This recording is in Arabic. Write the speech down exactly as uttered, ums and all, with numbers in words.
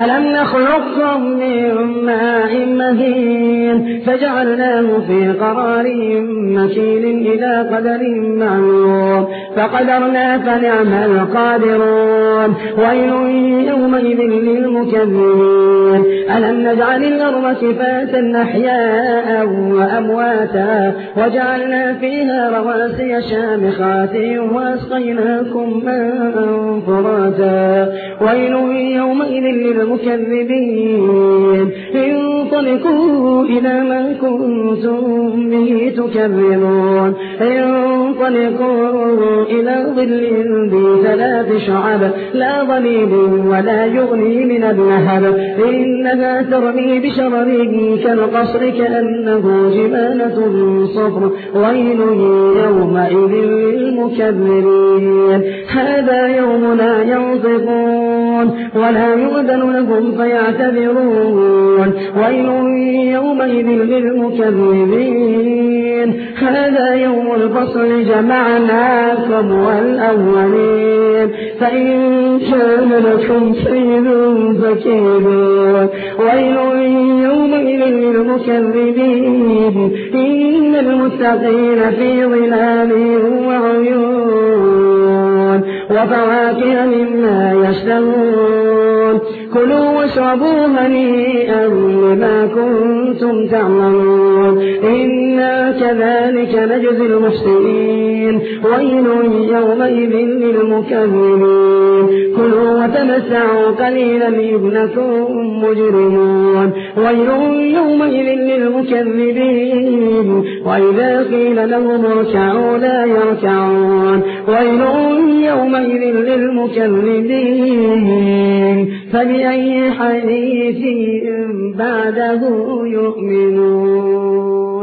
ألم نخلقكم من ماء مهين فجعلناه في قرار مكين إلى قدر معلوم فقدرنا فنعم القادرون ويل يومئذ للمكذبين ألم نجعل الأرض كفاة أحياء وأمواتا وجعلنا فيها رواسي شامخات وأسقيناكم ماء فراتا ويل يومئذ للمكذبين انطلقوا إلى ما كنتم به تكذبون انطلقوا إلى ظل ذي ثلاث شعب لا ظليل ولا يغني من اللهب إنها ترمي بشرر كالقصر كأنه جبالة صفر ويل يومئذ للمكذبين هذا يوم لا ينطقون ولا يؤذن لهم فيعتذرون ويل يومئذ للمكذبين هذا يوم الفصل جمعناكم والأولين فإن كان لكم كيد فكيدون ويل يومئذ للمكذبين إن المتقين في ظلال وعيون وفواكه مما يشتهون كلوا واشربوا هنيئا بما كنتم تعملون إنا كذلك نجزي المحسنين ويل يومئذ للمكذبين كلوا وتمتعوا قليلا إنكم مجرمون ويل يومئذ للمكذبين وإذا قيل لهم اركعوا لا يركعون ويل يومئذ للمكذبين فبأي حديث بعده يؤمنون